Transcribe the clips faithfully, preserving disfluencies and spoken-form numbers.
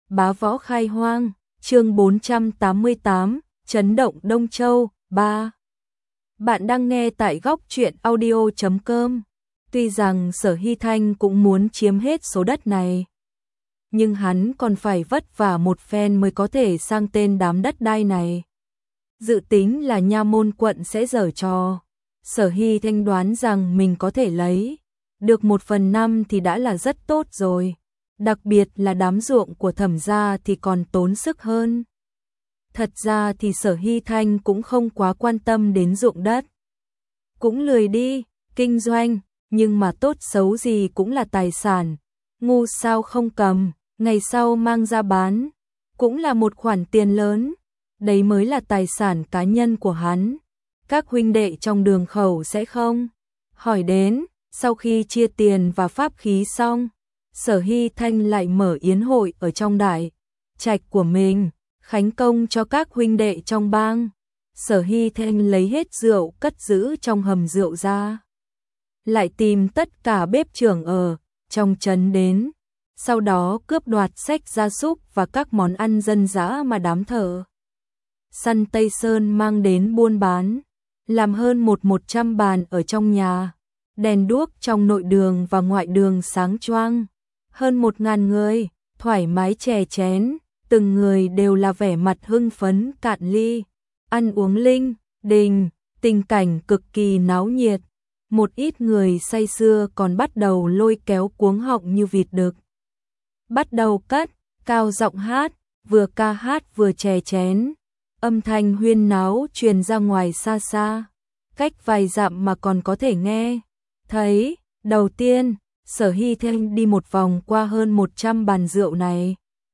Bá võ khai hoang, chương bốn trăm tám mươi tám, chấn động Đông Châu, ba. Bạn đang nghe tại góc truyện audio chấm com. Tuy rằng Sở Hy Thanh cũng muốn chiếm hết số đất này, nhưng hắn còn phải vất vả một phen mới có thể sang tên đám đất đai này. Dự tính là Nha Môn quận sẽ giở trò. Sở Hy Thanh đoán rằng mình có thể lấy được một phần năm thì đã là rất tốt rồi. Đặc biệt là đám ruộng của Thẩm gia thì còn tốn sức hơn. Thật ra thì Sở Hy Thanh cũng không quá quan tâm đến ruộng đất. Cũng lười đi, kinh doanh, nhưng mà tốt xấu gì cũng là tài sản. Ngu sao không cầm, ngày sau mang ra bán. Cũng là một khoản tiền lớn. Đấy mới là tài sản cá nhân của hắn. Các huynh đệ trong đường khẩu sẽ không hỏi đến. Sau khi chia tiền và pháp khí xong, Sở Hy Thanh lại mở yến hội ở trong đại trạch của mình, khánh công cho các huynh đệ trong bang. Sở Hy Thanh lấy hết rượu cất giữ trong hầm rượu ra, lại tìm tất cả bếp trưởng ở trong trấn đến, sau đó cướp đoạt sách gia súc và các món ăn dân dã mà đám thợ săn Tây Sơn mang đến buôn bán, làm hơn một một trăm bàn ở trong nhà, đèn đuốc trong nội đường và ngoại đường sáng choang. Hơn một ngàn người, thoải mái chè chén, từng người đều là vẻ mặt hưng phấn cạn ly, ăn uống linh đình, tình cảnh cực kỳ náo nhiệt. Một ít người say sưa còn bắt đầu lôi kéo cuống họng như vịt đực. Bắt đầu cất, cao giọng hát, vừa ca hát vừa chè chén. Âm thanh huyên náo truyền ra ngoài xa xa, cách vài dặm mà còn có thể nghe thấy. Đầu tiên, Sở Hy Thanh đi một vòng qua hơn một trăm bàn rượu này,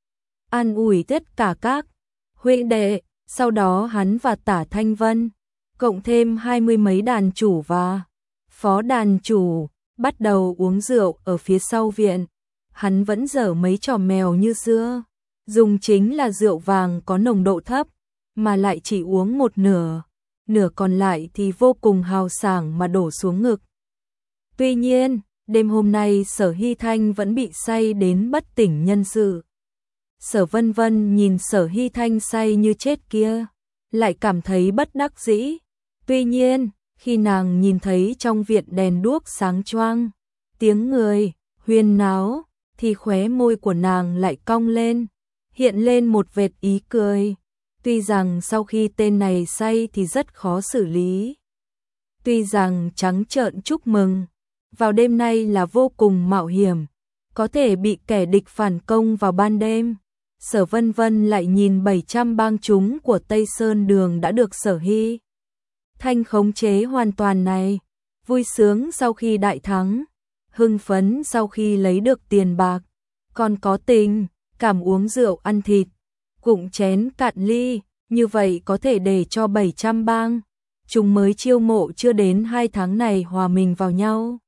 an ủi tất cả các huynh đệ, sau đó hắn và Tả Thanh Vân, cộng thêm hai mươi mấy đàn chủ và phó đàn chủ, bắt đầu uống rượu ở phía sau viện. Hắn vẫn dở mấy trò mèo như xưa, dùng chính là rượu vàng có nồng độ thấp, mà lại chỉ uống một nửa, nửa còn lại thì vô cùng hào sảng mà đổ xuống ngực. Tuy nhiên, đêm hôm nay Sở Hy Thanh vẫn bị say đến bất tỉnh nhân sự. Sở Vân Vân nhìn Sở Hy Thanh say như chết kia, lại cảm thấy bất đắc dĩ. Tuy nhiên, khi nàng nhìn thấy trong viện đèn đuốc sáng choang, tiếng người huyên náo, thì khóe môi của nàng lại cong lên, hiện lên một vệt ý cười. Tuy rằng sau khi tên này say thì rất khó xử lý. Tuy rằng trắng trợn chúc mừng vào đêm nay là vô cùng mạo hiểm, có thể bị kẻ địch phản công vào ban đêm. Sở Vân Vân lại nhìn bảy trăm bang chúng của Tây Sơn Đường đã được Sở Hy Thanh khống chế hoàn toàn này, vui sướng sau khi đại thắng, hưng phấn sau khi lấy được tiền bạc, còn có tình cảm uống rượu ăn thịt, cụng chén cạn ly, như vậy có thể để cho bảy trăm bang chúng mới chiêu mộ chưa đến hai tháng này hòa mình vào nhau.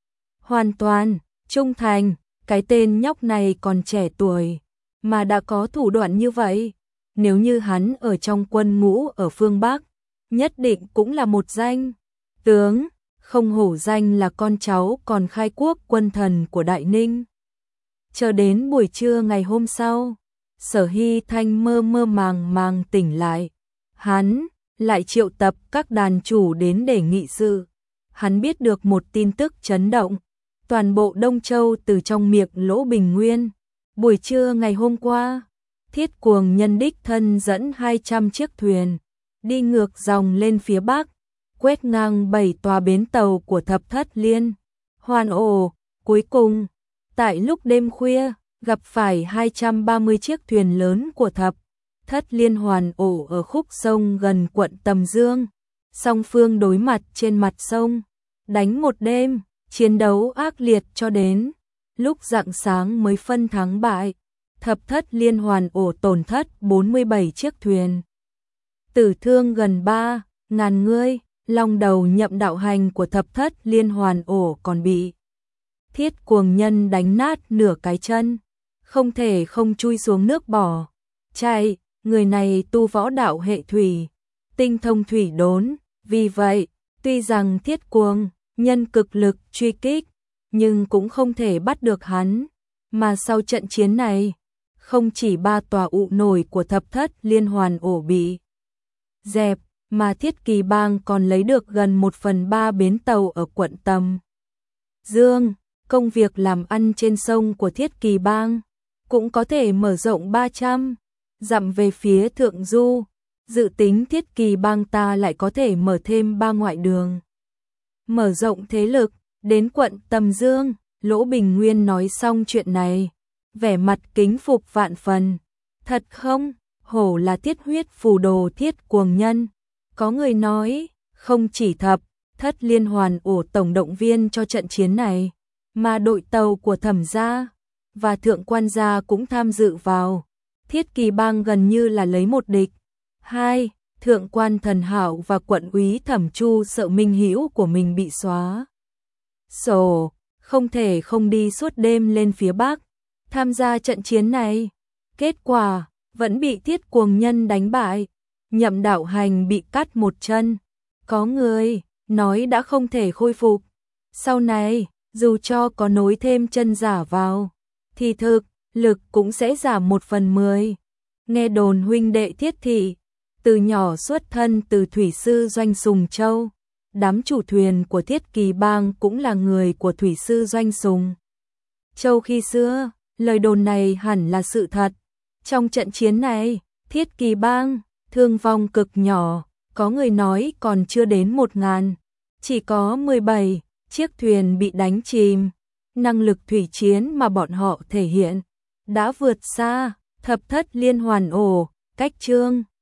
Hoàn toàn trung thành, cái tên nhóc này còn trẻ tuổi mà đã có thủ đoạn như vậy. Nếu như hắn ở trong quân ngũ ở phương Bắc, nhất định cũng là một danh tướng, không hổ danh là con cháu còn khai quốc quân thần của Đại Ninh. Chờ đến buổi trưa ngày hôm sau, Sở Hy Thanh mơ mơ màng màng tỉnh lại. Hắn lại triệu tập các đàn chủ đến để nghị sự. Hắn biết được một tin tức chấn động toàn bộ Đông Châu từ trong miệng Lỗ Bình Nguyên. Buổi trưa ngày hôm qua, Thiết Cuồng nhân đích thân dẫn hai trăm chiếc thuyền, đi ngược dòng lên phía Bắc, quét ngang bảy tòa bến tàu của Thập Thất Liên Hoàn Ổ. Cuối cùng, tại lúc đêm khuya, gặp phải hai trăm ba mươi chiếc thuyền lớn của Thập Thất Liên Hoàn Ổ ở khúc sông gần quận Tầm Dương. Song phương đối mặt trên mặt sông, đánh một đêm, chiến đấu ác liệt cho đến lúc rạng sáng mới phân thắng bại. Thập Thất Liên Hoàn Ổ tổn thất bốn mươi bảy chiếc thuyền, tử thương gần ba ngàn người. Long đầu nhậm đạo hành của Thập Thất Liên Hoàn Ổ còn bị Thiết Cuồng nhân đánh nát nửa cái chân, không thể không chui xuống nước bỏ chạy. Người này tu võ đạo hệ thủy, tinh thông thủy đốn, vì vậy tuy rằng Thiết Cuồng nhân cực lực truy kích, nhưng cũng không thể bắt được hắn. Mà sau trận chiến này, không chỉ ba tòa ụ nổi của thập thất liên hoàn ổ bị dẹp, mà Thiết Kỳ Bang còn lấy được gần một phần ba bến tàu ở quận Tầm Dương. Công việc làm ăn trên sông của Thiết Kỳ Bang cũng có thể mở rộng ba trăm dặm về phía thượng du. Dự tính Thiết Kỳ Bang ta lại có thể mở thêm ba ngoại đường, mở rộng thế lực đến quận Tầm Dương. Lỗ Bình Nguyên nói xong chuyện này, vẻ mặt kính phục vạn phần. Thật không, hổ là thiết huyết phù đồ thiết cuồng nhân. Có người nói, không chỉ thập thất liên hoàn ổ tổng động viên cho trận chiến này, mà đội tàu của Thẩm gia và Thượng Quan gia cũng tham dự vào. Thiết Kỳ Bang gần như là lấy một địch hai. Thượng Quan Thần Hạo và quận úy Thẩm Chu sợ minh hữu của mình bị xóa sổ, không thể không đi suốt đêm lên phía Bắc tham gia trận chiến này. Kết quả vẫn bị Thiết cuồng nhân đánh bại. Nhậm Đạo Hành bị cắt một chân, có người nói đã không thể khôi phục. Sau này, dù cho có nối thêm chân giả vào, thì thực lực cũng sẽ giảm một phần mười. Nghe đồn huynh đệ Thiết thị, từ nhỏ xuất thân từ thủy sư doanh Sùng Châu. Đám chủ thuyền của Thiết Kỳ Bang cũng là người của thủy sư doanh Sùng Châu khi xưa. Lời đồn này hẳn là sự thật. Trong trận chiến này, Thiết Kỳ Bang thương vong cực nhỏ, có người nói còn chưa đến một ngàn, chỉ có mười bảy chiếc thuyền bị đánh chìm. Năng lực thủy chiến mà bọn họ thể hiện đã vượt xa thập thất liên hoàn ổ. Cách chương